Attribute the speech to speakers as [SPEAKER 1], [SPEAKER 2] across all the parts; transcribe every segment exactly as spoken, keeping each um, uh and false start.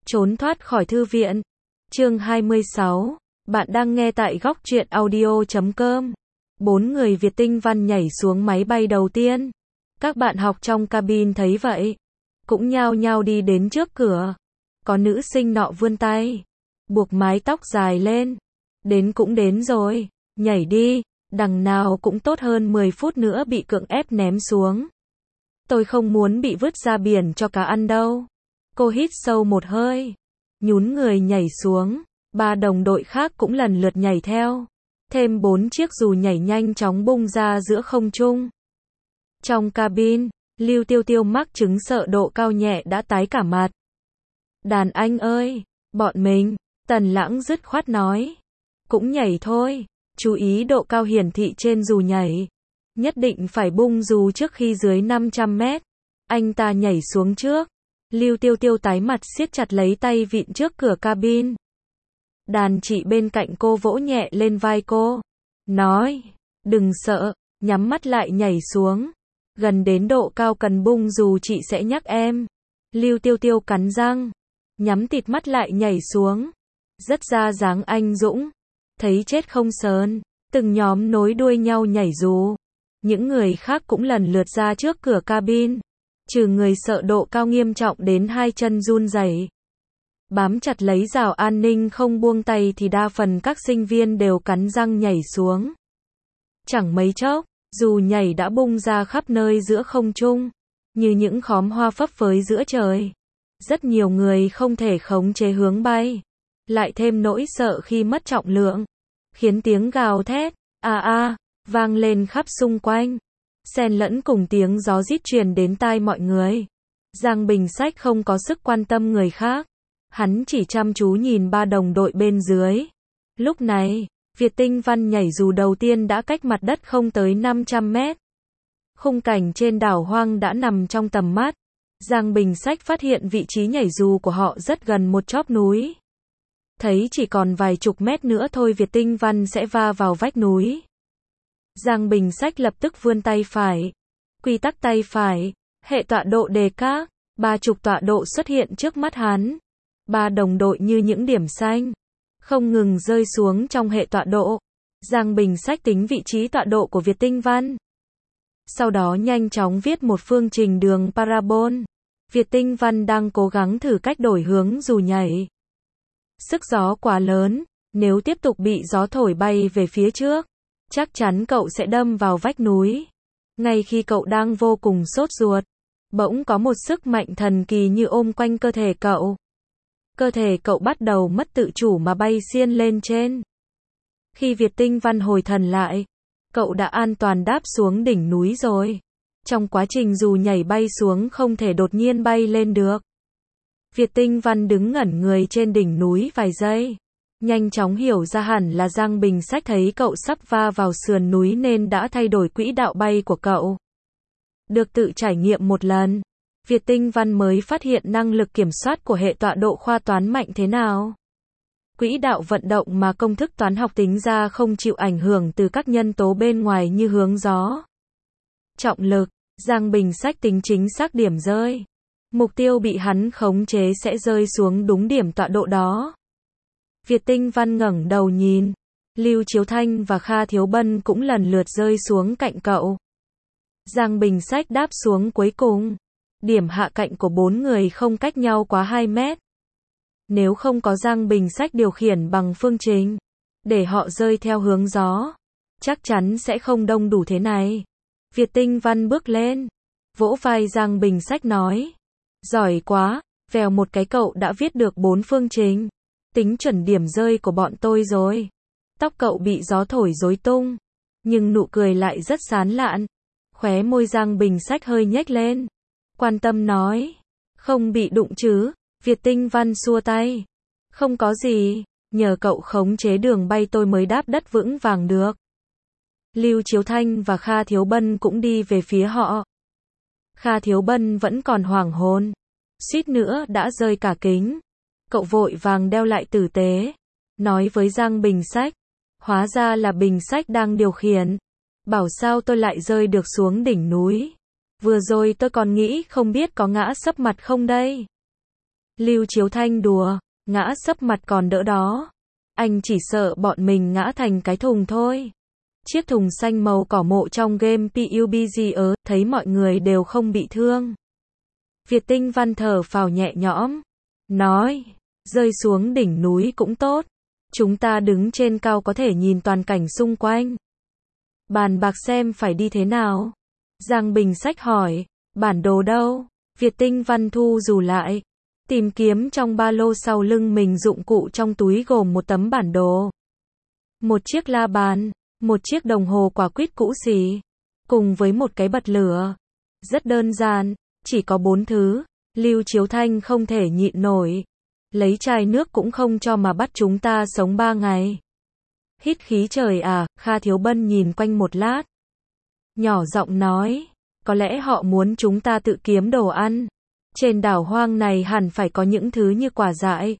[SPEAKER 1] Trốn thoát khỏi thư viện. Chương hai mươi sáu. Bạn đang nghe tại góc truyện audio chấm com. Bốn người Việt Tinh Văn nhảy xuống máy bay đầu tiên. Các bạn học trong cabin thấy vậy, cũng nhao nhao đi đến trước cửa. Có nữ sinh nọ vươn tay, buộc mái tóc dài lên. Đến cũng đến rồi, nhảy đi, đằng nào cũng tốt hơn mười phút nữa bị cưỡng ép ném xuống. Tôi không muốn bị vứt ra biển cho cá ăn đâu. Cô hít sâu một hơi, nhún người nhảy xuống. Ba đồng đội khác cũng lần lượt nhảy theo. Thêm bốn chiếc dù nhảy nhanh chóng bung ra giữa không trung. Trong cabin, Lưu Tiêu Tiêu mắc chứng sợ độ cao nhẹ đã tái cả mặt. Đàn anh ơi, bọn mình, Tần Lãng dứt khoát nói. Cũng nhảy thôi, chú ý độ cao hiển thị trên dù nhảy. Nhất định phải bung dù trước khi dưới năm trăm mét. Anh ta nhảy xuống trước. Lưu Tiêu Tiêu tái mặt siết chặt lấy tay vịn trước cửa cabin. Đàn chị bên cạnh cô vỗ nhẹ lên vai cô. Nói, đừng sợ, nhắm mắt lại nhảy xuống. Gần đến độ cao cần bung dù chị sẽ nhắc em. Lưu Tiêu Tiêu cắn răng, nhắm tịt mắt lại nhảy xuống. Rất ra dáng anh dũng. Thấy chết không sờn, từng nhóm nối đuôi nhau nhảy dù. Những người khác cũng lần lượt ra trước cửa cabin. Trừ người sợ độ cao nghiêm trọng đến hai chân run rẩy, bám chặt lấy rào an ninh không buông tay thì đa phần các sinh viên đều cắn răng nhảy xuống. Chẳng mấy chốc, dù nhảy đã bung ra khắp nơi giữa không trung, như những khóm hoa phấp phới giữa trời. Rất nhiều người không thể khống chế hướng bay, lại thêm nỗi sợ khi mất trọng lượng, khiến tiếng gào thét, a a, vang lên khắp xung quanh. Xen lẫn cùng tiếng gió rít truyền đến tai mọi người. Giang Bình Sách không có sức quan tâm người khác. Hắn chỉ chăm chú nhìn ba đồng đội bên dưới. Lúc này, Việt Tinh Văn nhảy dù đầu tiên đã cách mặt đất không tới năm trăm mét. Khung cảnh trên đảo hoang đã nằm trong tầm mắt. Giang Bình Sách phát hiện vị trí nhảy dù của họ rất gần một chóp núi. Thấy chỉ còn vài chục mét nữa thôi Việt Tinh Văn sẽ va vào vách núi. Giang Bình Sách lập tức vươn tay phải. Quy tắc tay phải, hệ tọa độ đề các, ba chục tọa độ xuất hiện trước mắt hắn. Ba đồng đội như những điểm xanh, không ngừng rơi xuống trong hệ tọa độ. Giang Bình Sách tính vị trí tọa độ của Việt Tinh Văn. Sau đó nhanh chóng viết một phương trình đường parabol. Việt Tinh Văn đang cố gắng thử cách đổi hướng dù nhảy. Sức gió quá lớn, nếu tiếp tục bị gió thổi bay về phía trước, chắc chắn cậu sẽ đâm vào vách núi. Ngay khi cậu đang vô cùng sốt ruột, bỗng có một sức mạnh thần kỳ như ôm quanh cơ thể cậu. Cơ thể cậu bắt đầu mất tự chủ mà bay xiên lên trên. Khi Việt Tinh Văn hồi thần lại, cậu đã an toàn đáp xuống đỉnh núi rồi. Trong quá trình dù nhảy bay xuống không thể đột nhiên bay lên được. Việt Tinh Văn đứng ngẩn người trên đỉnh núi vài giây. Nhanh chóng hiểu ra hẳn là Giang Bình Sách thấy cậu sắp va vào sườn núi nên đã thay đổi quỹ đạo bay của cậu. Được tự trải nghiệm một lần, Việt Tinh Văn mới phát hiện năng lực kiểm soát của hệ tọa độ khoa toán mạnh thế nào. Quỹ đạo vận động mà công thức toán học tính ra không chịu ảnh hưởng từ các nhân tố bên ngoài như hướng gió, trọng lực. Giang Bình Sách tính chính xác điểm rơi. Mục tiêu bị hắn khống chế sẽ rơi xuống đúng điểm tọa độ đó. Việt Tinh Văn ngẩng đầu nhìn. Lưu Chiếu Thanh và Kha Thiếu Bân cũng lần lượt rơi xuống cạnh cậu. Giang Bình Sách đáp xuống cuối cùng. Điểm hạ cạnh của bốn người không cách nhau quá hai mét. Nếu không có Giang Bình Sách điều khiển bằng phương trình, để họ rơi theo hướng gió, chắc chắn sẽ không đông đủ thế này. Việt Tinh Văn bước lên, vỗ vai Giang Bình Sách nói. Giỏi quá, vèo một cái cậu đã viết được bốn phương trình. Tính chuẩn điểm rơi của bọn tôi rồi. Tóc cậu bị gió thổi rối tung, nhưng nụ cười lại rất sán lạn. Khóe môi Giang Bình Sách hơi nhếch lên. Quan tâm nói. Không bị đụng chứ? Việt Tinh Văn xua tay. Không có gì, nhờ cậu khống chế đường bay tôi mới đáp đất vững vàng được. Lưu Chiếu Thanh và Kha Thiếu Bân cũng đi về phía họ. Kha Thiếu Bân vẫn còn hoảng hồn, suýt nữa đã rơi cả kính. Cậu vội vàng đeo lại tử tế, nói với Giang Bình Sách. Hóa ra là Bình Sách đang điều khiển. Bảo sao tôi lại rơi được xuống đỉnh núi. Vừa rồi tôi còn nghĩ không biết có ngã sấp mặt không đây. Lưu Chiếu Thanh đùa, ngã sấp mặt còn đỡ đó. Anh chỉ sợ bọn mình ngã thành cái thùng thôi. Chiếc thùng xanh màu cỏ mộ trong game pê u bê giê ớ, thấy mọi người đều không bị thương. Việt Tinh Văn thở phào nhẹ nhõm, nói, rơi xuống đỉnh núi cũng tốt. Chúng ta đứng trên cao có thể nhìn toàn cảnh xung quanh. Bàn bạc xem phải đi thế nào. Giang Bình Sách hỏi, bản đồ đâu? Việt Tinh Văn thu dù lại, tìm kiếm trong ba lô sau lưng mình, dụng cụ trong túi gồm một tấm bản đồ, một chiếc la bàn, một chiếc đồng hồ quả quýt cũ xì, cùng với một cái bật lửa. Rất đơn giản, chỉ có bốn thứ. Lưu Chiếu Thanh không thể nhịn nổi. Lấy chai nước cũng không cho mà bắt chúng ta sống ba ngày. Hít khí trời à? Kha Thiếu Bân nhìn quanh một lát, nhỏ giọng nói, có lẽ họ muốn chúng ta tự kiếm đồ ăn. Trên đảo hoang này hẳn phải có những thứ như quả dại,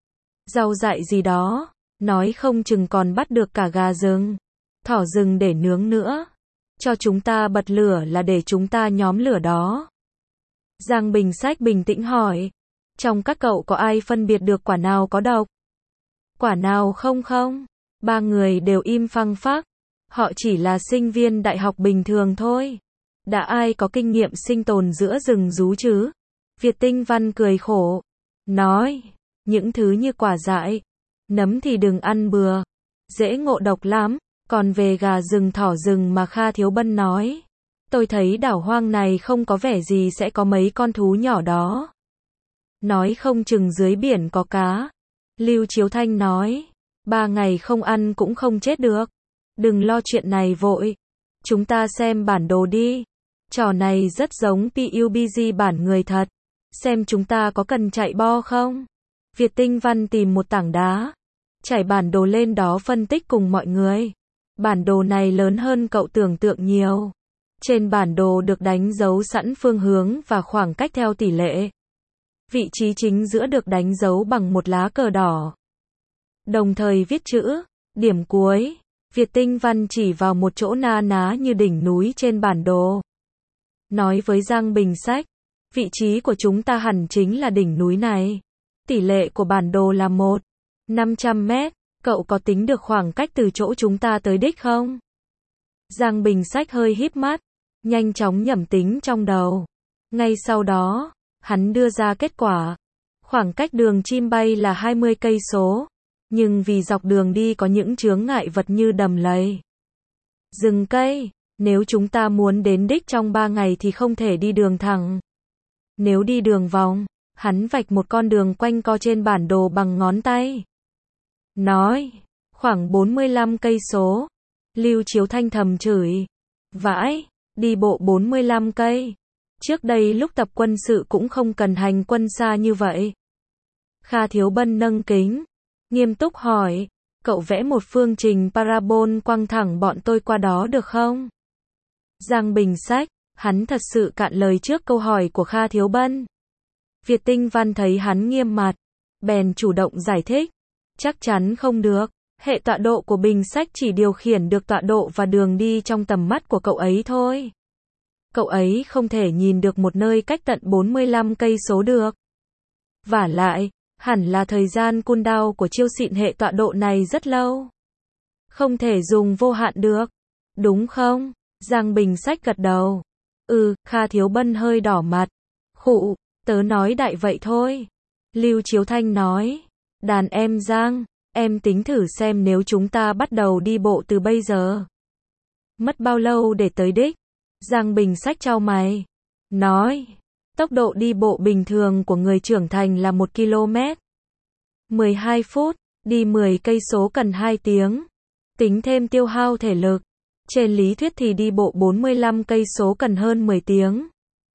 [SPEAKER 1] rau dại gì đó, nói không chừng còn bắt được cả gà rừng, thỏ rừng để nướng nữa. Cho chúng ta bật lửa là để chúng ta nhóm lửa đó. Giang Bình Sách bình tĩnh hỏi, trong các cậu có ai phân biệt được quả nào có độc, quả nào không không? Ba người đều im phăng phắc. Họ chỉ là sinh viên đại học bình thường thôi. Đã ai có kinh nghiệm sinh tồn giữa rừng rú chứ? Việt Tinh Văn cười khổ, nói, những thứ như quả dại, nấm thì đừng ăn bừa, dễ ngộ độc lắm. Còn về gà rừng thỏ rừng mà Kha Thiếu Bân nói, tôi thấy đảo hoang này không có vẻ gì sẽ có mấy con thú nhỏ đó. Nói không chừng dưới biển có cá. Lưu Chiếu Thanh nói, ba ngày không ăn cũng không chết được. Đừng lo chuyện này vội. Chúng ta xem bản đồ đi. Trò này rất giống pê u bê giê bản người thật. Xem chúng ta có cần chạy bo không? Việt Tinh Văn tìm một tảng đá, trải bản đồ lên đó phân tích cùng mọi người. Bản đồ này lớn hơn cậu tưởng tượng nhiều. Trên bản đồ được đánh dấu sẵn phương hướng và khoảng cách theo tỷ lệ. Vị trí chính giữa được đánh dấu bằng một lá cờ đỏ, đồng thời viết chữ. Điểm cuối, Việt Tinh Văn chỉ vào một chỗ na ná như đỉnh núi trên bản đồ, nói với Giang Bình Sách, vị trí của chúng ta hẳn chính là đỉnh núi này. Tỷ lệ của bản đồ là một năm trăm mét. Cậu có tính được khoảng cách từ chỗ chúng ta tới đích không? Giang Bình Sách hơi híp mắt, nhanh chóng nhẩm tính trong đầu. Ngay sau đó, hắn đưa ra kết quả. Khoảng cách đường chim bay là hai mươi cây số, nhưng vì dọc đường đi có những chướng ngại vật như đầm lầy, rừng cây, nếu chúng ta muốn đến đích trong ba ngày thì không thể đi đường thẳng. Nếu đi đường vòng, hắn vạch một con đường quanh co trên bản đồ bằng ngón tay, nói, khoảng bốn mươi lăm cây số. Lưu Chiếu Thanh thầm chửi, vãi, đi bộ bốn mươi lăm cây. Trước đây lúc tập quân sự cũng không cần hành quân xa như vậy. Kha Thiếu Bân nâng kính, nghiêm túc hỏi, cậu vẽ một phương trình parabol quăng thẳng bọn tôi qua đó được không? Giang Bình Sách, hắn thật sự cạn lời trước câu hỏi của Kha Thiếu Bân. Việt Tinh Văn thấy hắn nghiêm mặt, bèn chủ động giải thích, chắc chắn không được. Hệ tọa độ của Bình Sách chỉ điều khiển được tọa độ và đường đi trong tầm mắt của cậu ấy thôi. Cậu ấy không thể nhìn được một nơi cách tận bốn mươi lăm cây số được. Vả lại, hẳn là thời gian cooldown của chiêu xịn hệ tọa độ này rất lâu. Không thể dùng vô hạn được. Đúng không? Giang Bình Sách gật đầu. Ừ, Kha Thiếu Bân hơi đỏ mặt. Khụ, tớ nói đại vậy thôi. Lưu Chiếu Thanh nói, đàn em Giang, em tính thử xem nếu chúng ta bắt đầu đi bộ từ bây giờ, mất bao lâu để tới đích? Giang Bình Sách chau mày, nói, tốc độ đi bộ bình thường của người trưởng thành là một ki lô mét. mười hai phút, đi mười cây số cần hai tiếng. Tính thêm tiêu hao thể lực, trên lý thuyết thì đi bộ bốn mươi lăm cây số cần hơn mười tiếng.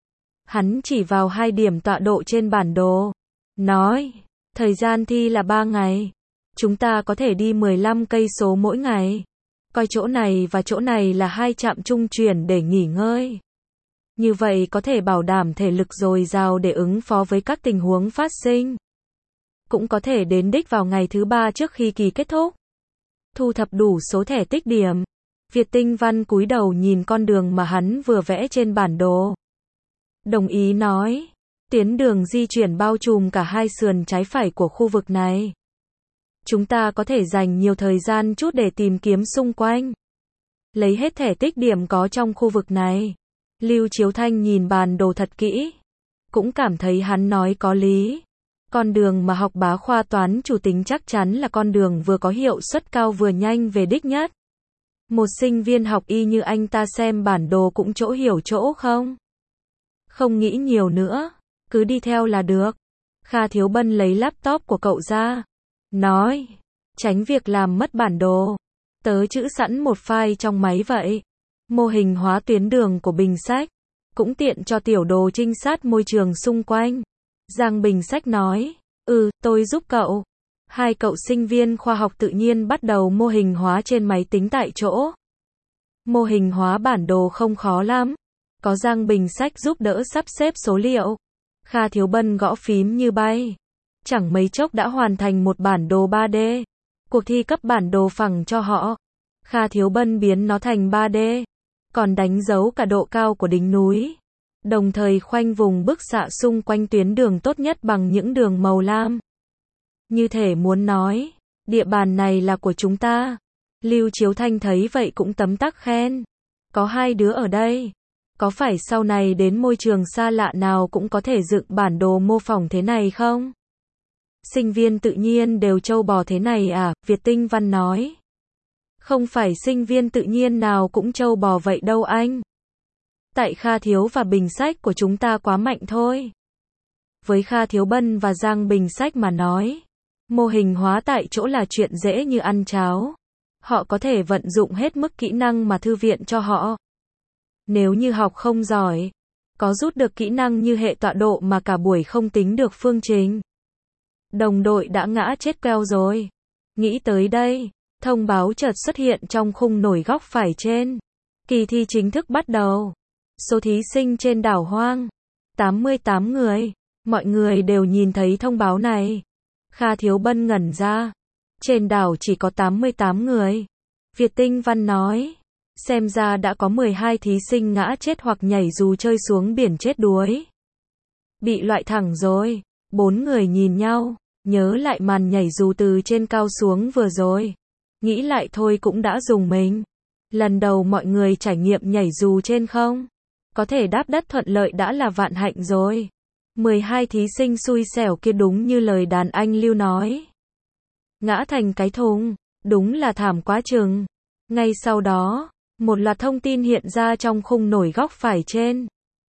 [SPEAKER 1] Hắn chỉ vào hai điểm tọa độ trên bản đồ, nói, thời gian thi là ba ngày. Chúng ta có thể đi mười lăm cây số mỗi ngày. Coi chỗ này và chỗ này là hai trạm trung chuyển để nghỉ ngơi. Như vậy có thể bảo đảm thể lực dồi dào để ứng phó với các tình huống phát sinh. Cũng có thể đến đích vào ngày thứ ba trước khi kỳ kết thúc. Thu thập đủ số thẻ tích điểm. Việt Tinh Văn cúi đầu nhìn con đường mà hắn vừa vẽ trên bản đồ. Đồng ý nói, Tuyến đường di chuyển bao trùm cả hai sườn trái phải của khu vực này. Chúng ta có thể dành nhiều thời gian chút để tìm kiếm xung quanh. Lấy hết thẻ tích điểm có trong khu vực này. Lưu Chiếu Thanh nhìn bản đồ thật kỹ. Cũng cảm thấy hắn nói có lý. Con đường mà học bá khoa toán chủ tính chắc chắn là con đường vừa có hiệu suất cao vừa nhanh về đích nhất. Một sinh viên học y như anh ta xem bản đồ cũng chỗ hiểu chỗ không? Không nghĩ nhiều nữa. Cứ đi theo là được. Kha Thiếu Bân lấy laptop của cậu ra. Nói. Tránh việc làm mất bản đồ. Tớ chữ sẵn một file trong máy vậy. Mô hình hóa tuyến đường của Bình Sách. Cũng tiện cho tiểu đồ trinh sát môi trường xung quanh. Giang Bình Sách nói. Ừ, tôi giúp cậu. Hai cậu sinh viên khoa học tự nhiên bắt đầu mô hình hóa trên máy tính tại chỗ. Mô hình hóa bản đồ không khó lắm. Có Giang Bình Sách giúp đỡ sắp xếp số liệu. Kha Thiếu Bân gõ phím như bay. Chẳng mấy chốc đã hoàn thành một bản đồ ba D. Cuộc thi cấp bản đồ phẳng cho họ. Kha Thiếu Bân biến nó thành ba D. Còn đánh dấu cả độ cao của đỉnh núi. Đồng thời khoanh vùng bức xạ xung quanh tuyến đường tốt nhất bằng những đường màu lam. Như thể muốn nói, địa bàn này là của chúng ta. Lưu Chiếu Thanh thấy vậy cũng tấm tắc khen. Có hai đứa ở đây. Có phải sau này đến môi trường xa lạ nào cũng có thể dựng bản đồ mô phỏng thế này không? Sinh viên tự nhiên đều trâu bò thế này à? Việt Tinh Văn nói. Không phải sinh viên tự nhiên nào cũng trâu bò vậy đâu anh. Tại Kha Thiếu và Bình Sách của chúng ta quá mạnh thôi. Với Kha Thiếu Bân và Giang Bình Sách mà nói, mô hình hóa tại chỗ là chuyện dễ như ăn cháo. Họ có thể vận dụng hết mức kỹ năng mà thư viện cho họ. Nếu như học không giỏi, có rút được kỹ năng như hệ tọa độ mà cả buổi không tính được phương trình. Đồng đội đã ngã chết queo rồi. Nghĩ tới đây, thông báo chợt xuất hiện trong khung nổi góc phải trên. Kỳ thi chính thức bắt đầu. Số thí sinh trên đảo hoang. tám mươi tám người. Mọi người đều nhìn thấy thông báo này. Kha Thiếu Bân ngẩn ra. Trên đảo chỉ có tám mươi tám người. Việt Tinh Văn nói. Xem ra đã có mười hai thí sinh ngã chết hoặc nhảy dù chơi xuống biển chết đuối. Bị loại thẳng rồi. Bốn người nhìn nhau. Nhớ lại màn nhảy dù từ trên cao xuống vừa rồi. Nghĩ lại thôi cũng đã rùng mình. Lần đầu mọi người trải nghiệm nhảy dù trên không. Có thể đáp đất thuận lợi đã là vạn hạnh rồi. mười hai thí sinh xui xẻo kia đúng như lời đàn anh Lưu nói. Ngã thành cái thùng. Đúng là thảm quá chừng. Ngay sau đó, một loạt thông tin hiện ra trong khung nổi góc phải trên.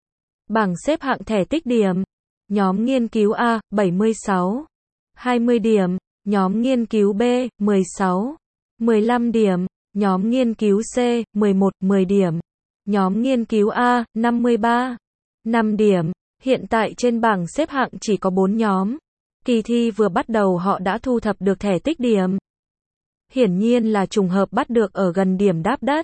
[SPEAKER 1] Bảng xếp hạng thẻ tích điểm. Nhóm nghiên cứu A, bảy mươi sáu. hai mươi điểm. Nhóm nghiên cứu B, mười sáu. mười lăm điểm. Nhóm nghiên cứu C, mười một, mười điểm. Nhóm nghiên cứu A, năm mươi ba. năm điểm. Hiện tại trên bảng xếp hạng chỉ có bốn nhóm. Kỳ thi vừa bắt đầu họ đã thu thập được thẻ tích điểm. Hiển nhiên là trùng hợp bắt được ở gần điểm đáp đất.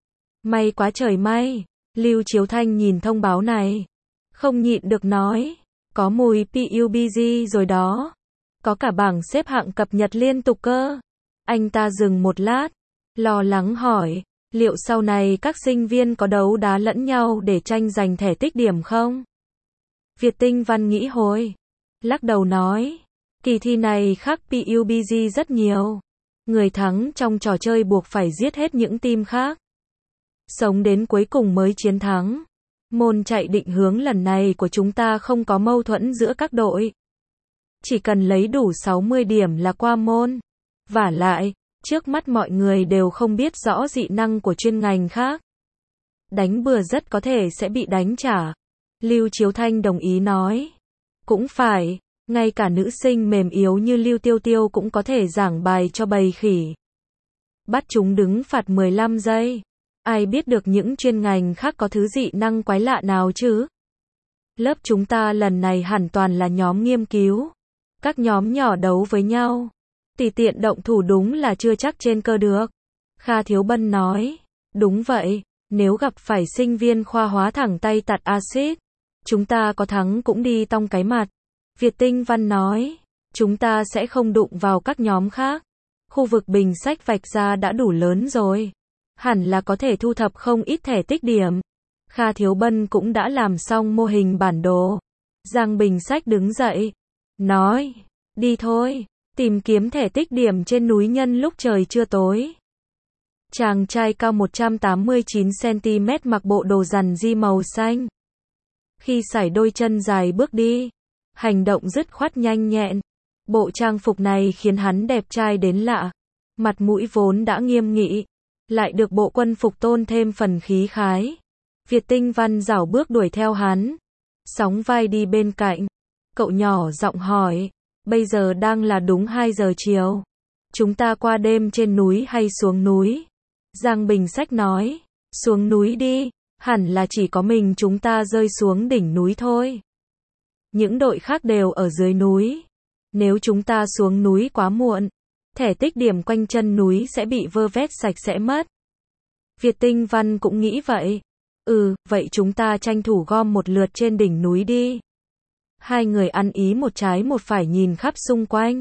[SPEAKER 1] May quá trời may. Lưu Chiếu Thanh nhìn thông báo này. Không nhịn được nói. Có mùi pê u bê giê rồi đó. Có cả bảng xếp hạng cập nhật liên tục cơ. Anh ta dừng một lát. Lo lắng hỏi. Liệu sau này các sinh viên có đấu đá lẫn nhau để tranh giành thẻ tích điểm không? Việt Tinh Văn nghĩ hồi. Lắc đầu nói. Kỳ thi này khác pê u bê giê rất nhiều. Người thắng trong trò chơi buộc phải giết hết những team khác. Sống đến cuối cùng mới chiến thắng. Môn chạy định hướng lần này của chúng ta không có mâu thuẫn giữa các đội. Chỉ cần lấy đủ sáu mươi điểm là qua môn. Vả lại, trước mắt mọi người đều không biết rõ dị năng của chuyên ngành khác. Đánh bừa rất có thể sẽ bị đánh trả. Lưu Chiếu Thanh đồng ý nói. Cũng phải, ngay cả nữ sinh mềm yếu như Lưu Tiêu Tiêu cũng có thể giảng bài cho bầy khỉ. Bắt chúng đứng phạt mười lăm giây. Ai biết được những chuyên ngành khác có thứ dị năng quái lạ nào chứ? Lớp chúng ta lần này hẳn toàn là nhóm nghiên cứu. Các nhóm nhỏ đấu với nhau. Tùy tiện động thủ đúng là chưa chắc trên cơ được. Kha Thiếu Bân nói. Đúng vậy, nếu gặp phải sinh viên khoa hóa thẳng tay tạt axit, chúng ta có thắng cũng đi tong cái mặt. Việt Tinh Văn nói. Chúng ta sẽ không đụng vào các nhóm khác. Khu vực Bình Sách vạch ra đã đủ lớn rồi. Hẳn là có thể thu thập không ít thẻ tích điểm. Kha Thiếu Bân cũng đã làm xong mô hình bản đồ. Giang Bình Sách đứng dậy, nói, đi thôi, tìm kiếm thẻ tích điểm trên núi nhân lúc trời chưa tối. Chàng trai cao một trăm tám mươi chín xăng ti mét mặc bộ đồ rằn di màu xanh. Khi sải đôi chân dài bước đi, hành động dứt khoát nhanh nhẹn. Bộ trang phục này khiến hắn đẹp trai đến lạ. Mặt mũi vốn đã nghiêm nghị, lại được bộ quân phục tôn thêm phần khí khái. Việt Tinh Văn rảo bước đuổi theo hắn, sóng vai đi bên cạnh. Cậu nhỏ giọng hỏi, bây giờ đang là đúng hai giờ chiều. Chúng ta qua đêm trên núi hay xuống núi? Giang Bình Sách nói, xuống núi đi, hẳn là chỉ có mình chúng ta rơi xuống đỉnh núi thôi. Những đội khác đều ở dưới núi. Nếu chúng ta xuống núi quá muộn, thẻ tích điểm quanh chân núi sẽ bị vơ vét sạch sẽ mất. Việt Tinh Văn cũng nghĩ vậy. Ừ, vậy chúng ta tranh thủ gom một lượt trên đỉnh núi đi. Hai người ăn ý một trái một phải nhìn khắp xung quanh.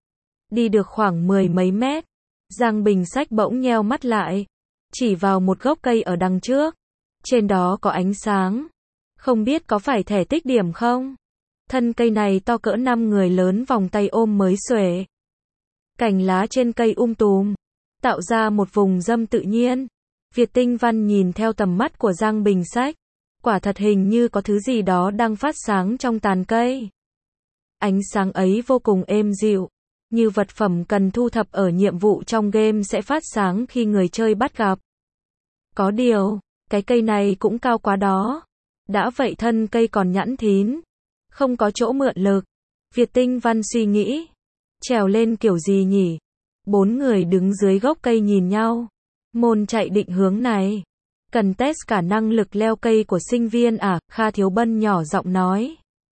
[SPEAKER 1] Đi được khoảng mười mấy mét, Giang Bình Sách bỗng nheo mắt lại, chỉ vào một gốc cây ở đằng trước. Trên đó có ánh sáng. Không biết có phải thẻ tích điểm không? Thân cây này to cỡ năm người lớn vòng tay ôm mới xuể. Cành lá trên cây um tùm, tạo ra một vùng râm tự nhiên. Việt Tinh Văn nhìn theo tầm mắt của Giang Bình Sách. Quả thật hình như có thứ gì đó đang phát sáng trong tàn cây. Ánh sáng ấy vô cùng êm dịu, như vật phẩm cần thu thập ở nhiệm vụ trong game sẽ phát sáng khi người chơi bắt gặp. Có điều, cái cây này cũng cao quá đó. Đã vậy thân cây còn nhẵn thín, không có chỗ mượn lực. Việt Tinh Văn suy nghĩ, trèo lên kiểu gì nhỉ? Bốn người đứng dưới gốc cây nhìn nhau. Môn chạy định hướng này, cần test cả năng lực leo cây của sinh viên à? Kha Thiếu Bân nhỏ giọng nói.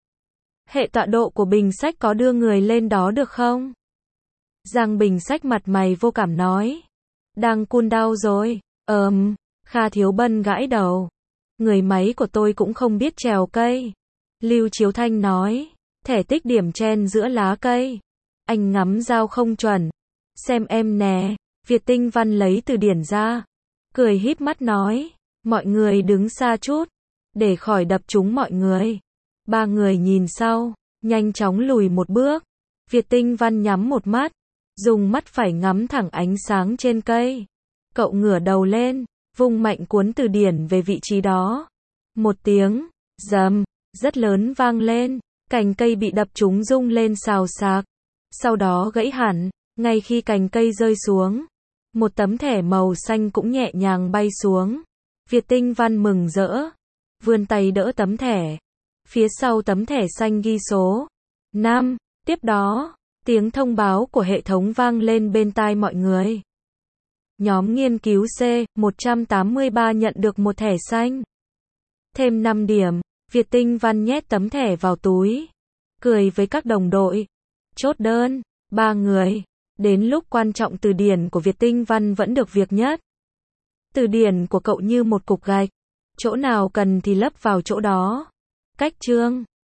[SPEAKER 1] Hệ tọa độ của Bình Sách có đưa người lên đó được không? Giang Bình Sách mặt mày vô cảm nói. Đang cool down rồi. Ờm, Kha Thiếu Bân gãi đầu. Người máy của tôi cũng không biết trèo cây. Lưu Chiếu Thanh nói. Thẻ tích điểm chen giữa lá cây. Anh ngắm dao không chuẩn. Xem em nè. Việt Tinh Văn lấy từ điển ra. Cười híp mắt nói. Mọi người đứng xa chút, để khỏi đập trúng mọi người. Ba người nhìn sau, nhanh chóng lùi một bước. Việt Tinh Văn nhắm một mắt, dùng mắt phải ngắm thẳng ánh sáng trên cây. Cậu ngửa đầu lên, vung mạnh cuốn từ điển về vị trí đó. Một tiếng rầm rất lớn vang lên, cành cây bị đập trúng rung lên xào xạc. Sau đó gãy hẳn. Ngay khi cành cây rơi xuống, một tấm thẻ màu xanh cũng nhẹ nhàng bay xuống. Việt Tinh Văn mừng rỡ, vươn tay đỡ tấm thẻ. Phía sau tấm thẻ xanh ghi số năm. Tiếp đó, tiếng thông báo của hệ thống vang lên bên tai mọi người. Nhóm nghiên cứu C một trăm tám mươi ba nhận được một thẻ xanh. Thêm năm điểm. Việt Tinh Văn nhét tấm thẻ vào túi, cười với các đồng đội. Chốt đơn, ba người. Đến lúc quan trọng từ điển của Việt Tinh Văn vẫn được việc nhất. Từ điển của cậu như một cục gạch, chỗ nào cần thì lấp vào chỗ đó. Cách chương